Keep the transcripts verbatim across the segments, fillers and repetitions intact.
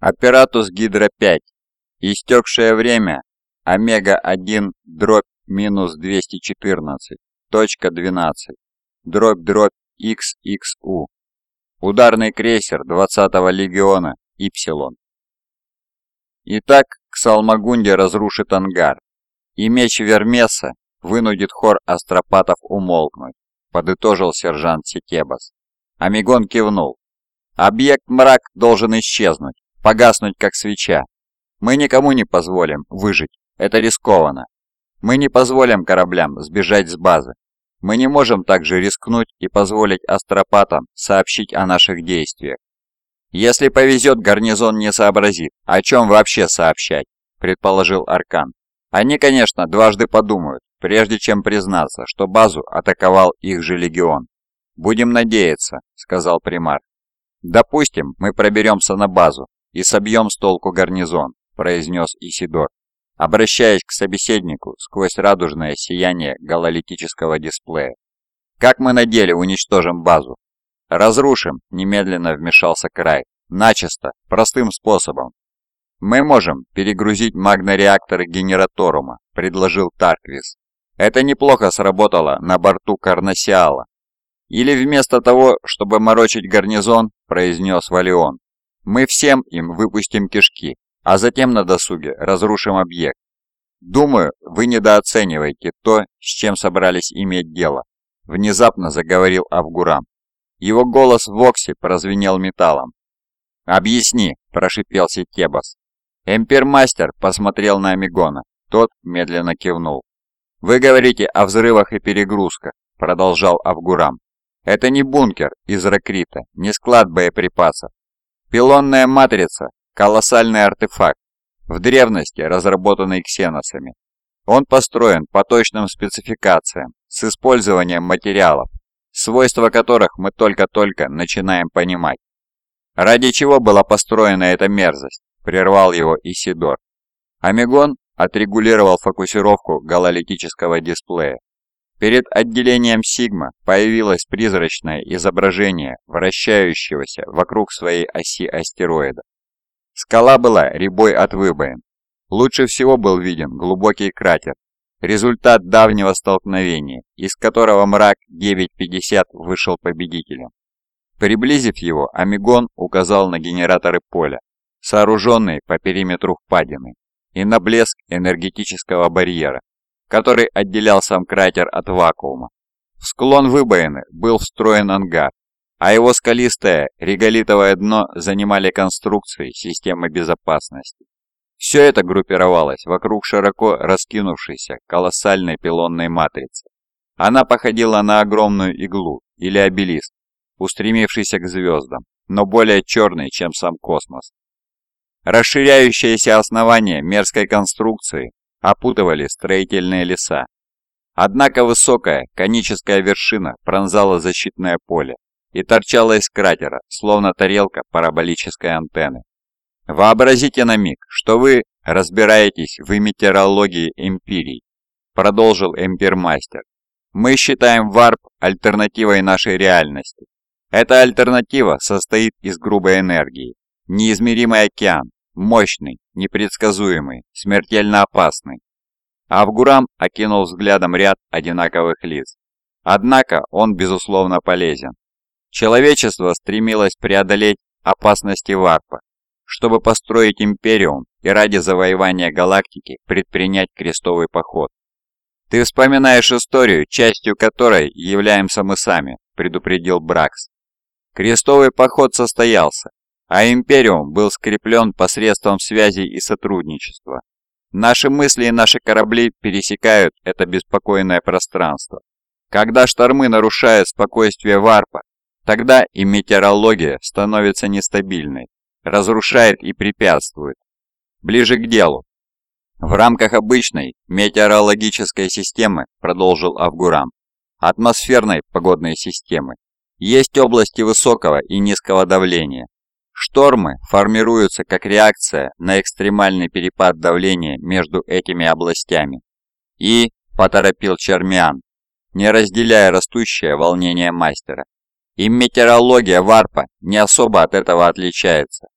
Аппаратус Гидра пять. Истекшее время Омега один дробь минус двести четырнадцать точка двенадцать дробь дробь икс икс у. Ударный крейсер двадцатого легиона Ипсилон. Итак, Ксалмагунди разрушит ангар, и меч Вермеса вынудит хор астропатов умолкнуть, подытожил сержант Сетебас. Амигон кивнул. Объект мрак должен исчезнуть, погаснуть как свеча. Мы никому не позволим выжить, это рискованно. Мы не позволим кораблям сбежать с базы. Мы не можем также рискнуть и позволить астропатам сообщить о наших действиях. Если повезет, гарнизон не сообразит, о чем вообще сообщать, предположил Аркан. Они, конечно, дважды подумают, прежде чем признаться, что базу атаковал их же легион. «Будем надеяться», — сказал примар. «Допустим, мы проберемся на базу и собьем с толку гарнизон», — произнес Исидор, обращаясь к собеседнику сквозь радужное сияние гололитического дисплея. «Как мы на деле уничтожим базу?» «Разрушим», — немедленно вмешался Край. «Начисто, простым способом». «Мы можем перегрузить магнореакторы генераторума», — предложил Тарквис. «Это неплохо сработало на борту Карнасиала». «Или вместо того, чтобы морочить гарнизон», — произнес Валион, «мы всем им выпустим кишки, а затем на досуге разрушим объект. Думаю, вы недооцениваете то, с чем собрались иметь дело», — внезапно заговорил Авгурам. Его голос в Воксе прозвенел металлом. «Объясни», — прошипел Сетебас. Эмпермастер посмотрел на Амигона. Тот медленно кивнул. «Вы говорите о взрывах и перегрузках», — продолжал Авгурам. «Это не бункер из ракрита, не склад боеприпасов. Пилонная матрица – колоссальный артефакт, в древности разработанный ксеносами. Он построен по точным спецификациям, с использованием материалов, свойства которых мы только-только начинаем понимать». «Ради чего была построена эта мерзость?» – прервал его Исидор. Амигон отрегулировал фокусировку гололитического дисплея. Перед отделением Сигма появилось призрачное изображение вращающегося вокруг своей оси астероида. Скала была рябой от выбоин. Лучше всего был виден глубокий кратер, результат давнего столкновения, из которого мрак девять пятьдесят вышел победителем. Приблизив его, Амигон указал на генераторы поля, сооруженные по периметру впадины, и на блеск энергетического барьера, который отделял сам кратер от вакуума. В склон выбоины был встроен ангар, а его скалистое реголитовое дно занимали конструкции системы безопасности. Все это группировалось вокруг широко раскинувшейся колоссальной пилонной матрицы. Она походила на огромную иглу или обелиск, устремившийся к звездам, но более черный, чем сам космос. Расширяющееся основание мерзкой конструкции опутывали строительные леса. Однако высокая коническая вершина пронзала защитное поле и торчала из кратера, словно тарелка параболической антенны. «Вообразите на миг, что вы разбираетесь в метеорологии Империи», продолжил Эмпермастер. «Мы считаем варп альтернативой нашей реальности. Эта альтернатива состоит из грубой энергии, неизмеримый океан, мощный, непредсказуемый, смертельно опасный». Авгурам окинул взглядом ряд одинаковых лиц. Однако он, безусловно, полезен. Человечество стремилось преодолеть опасности варпа, чтобы построить империум и ради завоевания галактики предпринять крестовый поход. «Ты вспоминаешь историю, частью которой являемся мы сами», — предупредил Бракс. «Крестовый поход состоялся, а империум был скреплен посредством связей и сотрудничества. Наши мысли и наши корабли пересекают это беспокойное пространство. Когда штормы нарушают спокойствие варпа, тогда и метеорология становится нестабильной, разрушает и препятствует. Ближе к делу. В рамках обычной метеорологической системы, продолжил Авгурам, атмосферной погодной системы, есть области высокого и низкого давления. Штормы формируются как реакция на экстремальный перепад давления между этими областями. И, поторопил Чермиан, не разделяя растущее волнение мастера, и метеорология варпа не особо от этого отличается.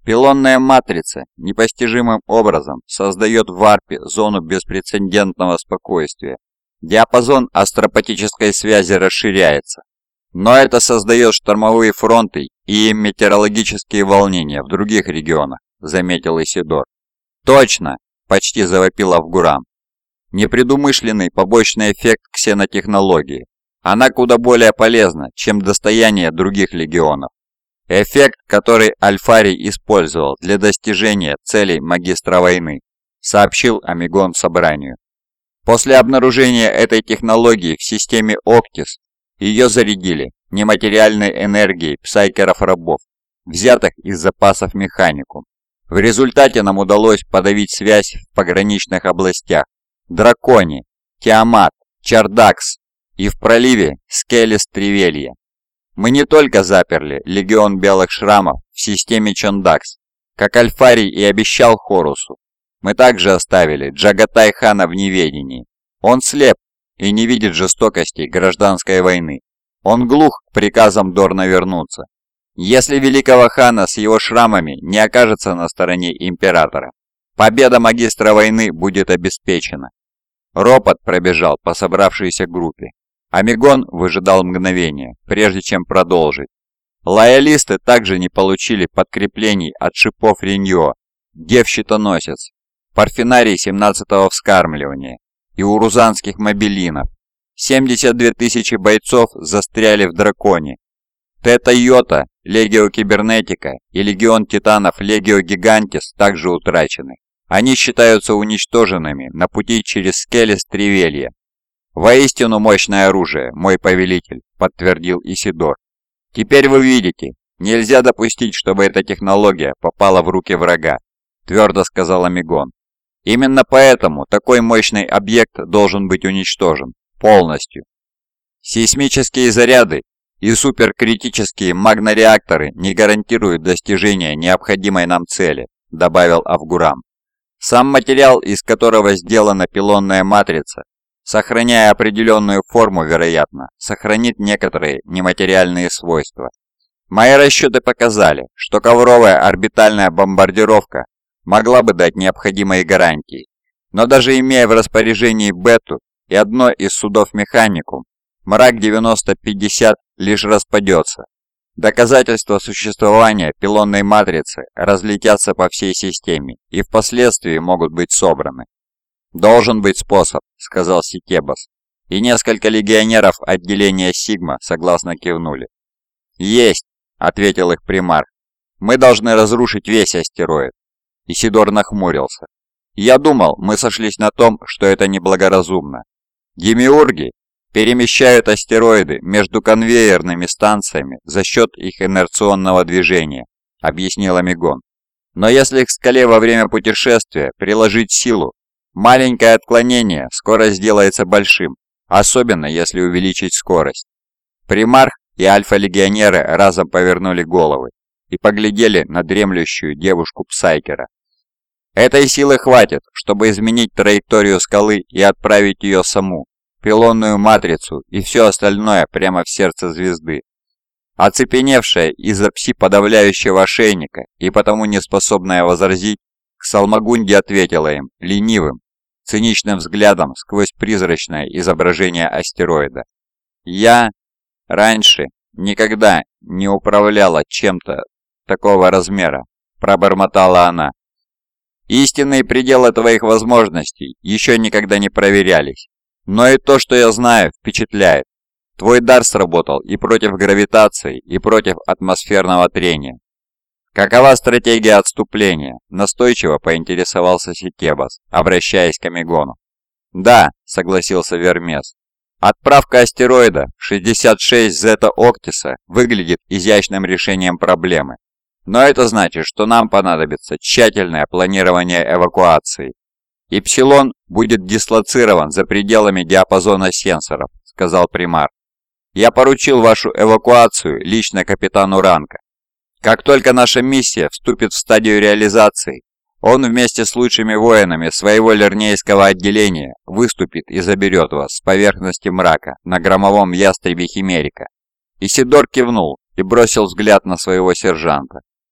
Пилонная матрица непостижимым образом создает в варпе зону беспрецедентного спокойствия. Диапазон астропатической связи расширяется. Но это создает штормовые фронты и метеорологические волнения в других регионах, заметил Исидор. Точно, почти завопил Авгурам. Непредумышленный побочный эффект ксенотехнологии. Она куда более полезна, чем достояние других легионов. Эффект, который Альфарий использовал для достижения целей магистра войны, сообщил Амигон собранию. После обнаружения этой технологии в системе Октис ее зарядили нематериальной энергией псайкеров-рабов, взятых из запасов механикум. В результате нам удалось подавить связь в пограничных областях Дракони, Тиамат, Чардакс и в проливе Скелес-Тривелья. Мы не только заперли Легион Белых Шрамов в системе Чондакс, как Альфарий и обещал Хорусу. Мы также оставили Джагатай-хана в неведении. Он слеп и не видит жестокостей гражданской войны. Он глух к приказам Дорна вернуться. Если великого хана с его шрамами не окажется на стороне императора, победа магистра войны будет обеспечена. Ропот пробежал по собравшейся группе. Амигон выжидал мгновение, прежде чем продолжить. Лоялисты также не получили подкреплений от шипов Риньо, Дев-щитоносец, Парфенарий семнадцатого вскармливания и урузанских мобилинов. семьдесят две тысячи бойцов застряли в Драконе. Тета-Йота, Легио Кибернетика и Легион Титанов Легио Гигантис также утрачены. Они считаются уничтоженными на пути через Скелес-Тривелья. «Воистину мощное оружие, мой повелитель», — подтвердил Исидор. «Теперь вы видите, нельзя допустить, чтобы эта технология попала в руки врага», — твердо сказал Амигон. «Именно поэтому такой мощный объект должен быть уничтожен полностью. Сейсмические заряды и суперкритические магнореакторы не гарантируют достижения необходимой нам цели», — добавил Авгурам. «Сам материал, из которого сделана пилонная матрица, сохраняя определенную форму, вероятно, сохранит некоторые нематериальные свойства. Мои расчеты показали, что ковровая орбитальная бомбардировка могла бы дать необходимые гарантии, но даже имея в распоряжении Бету и одно из судов Механикум, Мрак девяносто пятьдесят лишь распадется. Доказательства существования пилонной матрицы разлетятся по всей системе и впоследствии могут быть собраны. «Должен быть способ», — сказал Сикебас, и несколько легионеров отделения Сигма согласно кивнули. «Есть», — ответил их примарх. «Мы должны разрушить весь астероид». Исидор нахмурился. «Я думал, мы сошлись на том, что это неблагоразумно. Демиурги перемещают астероиды между конвейерными станциями за счет их инерционного движения», — объяснил Амигон. «Но если к скале во время путешествия приложить силу, маленькое отклонение скоро сделается большим, особенно если увеличить скорость». Примарх и альфа-легионеры разом повернули головы и поглядели на дремлющую девушку Псайкера. «Этой силы хватит, чтобы изменить траекторию скалы и отправить ее саму, пилонную матрицу и все остальное прямо в сердце звезды». Оцепеневшая из-за пси-подавляющего ошейника и потому не способная возразить, Ксалмагунди ответила им ленивым, циничным взглядом сквозь призрачное изображение астероида. «Я раньше никогда не управляла чем-то такого размера», — пробормотала она. «Истинные пределы твоих возможностей еще никогда не проверялись. Но и то, что я знаю, впечатляет. Твой дар сработал и против гравитации, и против атмосферного трения». «Какова стратегия отступления?» – настойчиво поинтересовался Сикебас, обращаясь к Амигону. «Да», – согласился Вермес. «Отправка астероида шестьдесят шесть Зета Октиса выглядит изящным решением проблемы. Но это значит, что нам понадобится тщательное планирование эвакуации. Ипсилон будет дислоцирован за пределами диапазона сенсоров», – сказал примар. «Я поручил вашу эвакуацию лично капитану Ранка. Как только наша миссия вступит в стадию реализации, он вместе с лучшими воинами своего лернейского отделения выступит и заберет вас с поверхности мрака на громовом ястребе Химерика». Исидор кивнул и бросил взгляд на своего сержанта.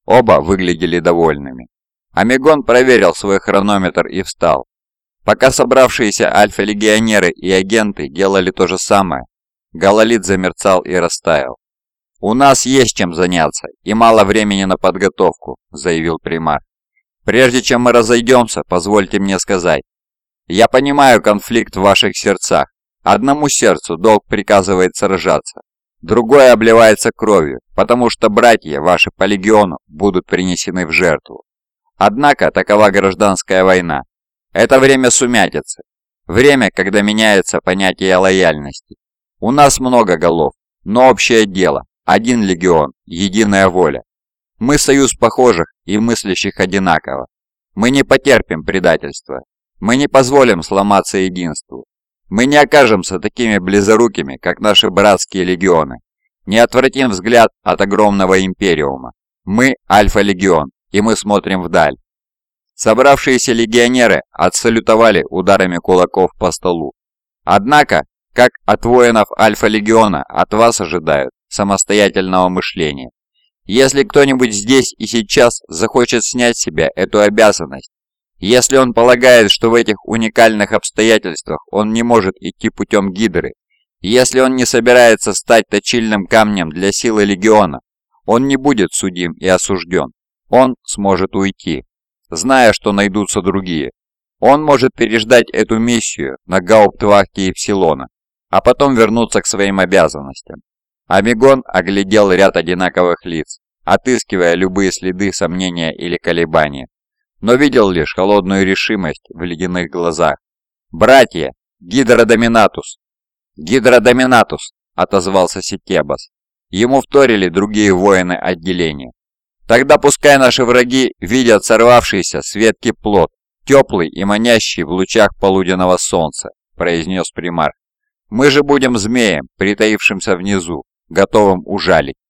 Оба выглядели довольными. Амигон проверил свой хронометр и встал. Пока собравшиеся альфа-легионеры и агенты делали то же самое, гололит замерцал и растаял. «У нас есть чем заняться и мало времени на подготовку», — заявил примар. «Прежде чем мы разойдемся, позвольте мне сказать. Я понимаю конфликт в ваших сердцах. Одному сердцу долг приказывает сражаться, другое обливается кровью, потому что братья ваши по легиону будут принесены в жертву. Однако такова гражданская война. Это время сумятицы, время, когда меняется понятие лояльности. У нас много голов, но общее дело, один легион, единая воля. Мы союз похожих и мыслящих одинаково. Мы не потерпим предательства. Мы не позволим сломаться единству. Мы не окажемся такими близорукими, как наши братские легионы. Не отвратим взгляд от огромного империума. Мы Альфа-легион, и мы смотрим вдаль». Собравшиеся легионеры отсалютовали ударами кулаков по столу. «Однако, как от воинов Альфа-легиона, от вас ожидают самостоятельного мышления. Если кто-нибудь здесь и сейчас захочет снять с себя эту обязанность, если он полагает, что в этих уникальных обстоятельствах он не может идти путем Гидры, если он не собирается стать точильным камнем для силы легиона, он не будет судим и осужден. Он сможет уйти, зная, что найдутся другие. Он может переждать эту миссию на гауптвахте Ипсилона, а потом вернуться к своим обязанностям». Амигон оглядел ряд одинаковых лиц, отыскивая любые следы сомнения или колебания, но видел лишь холодную решимость в ледяных глазах. «Братья! Гидродоминатус!» «Гидродоминатус!» — отозвался Сикебас. Ему вторили другие воины отделения. «Тогда пускай наши враги видят сорвавшийся с ветки плод, теплый и манящий в лучах полуденного солнца», — произнес примар. «Мы же будем змеем, притаившимся внизу, готовым ужалить».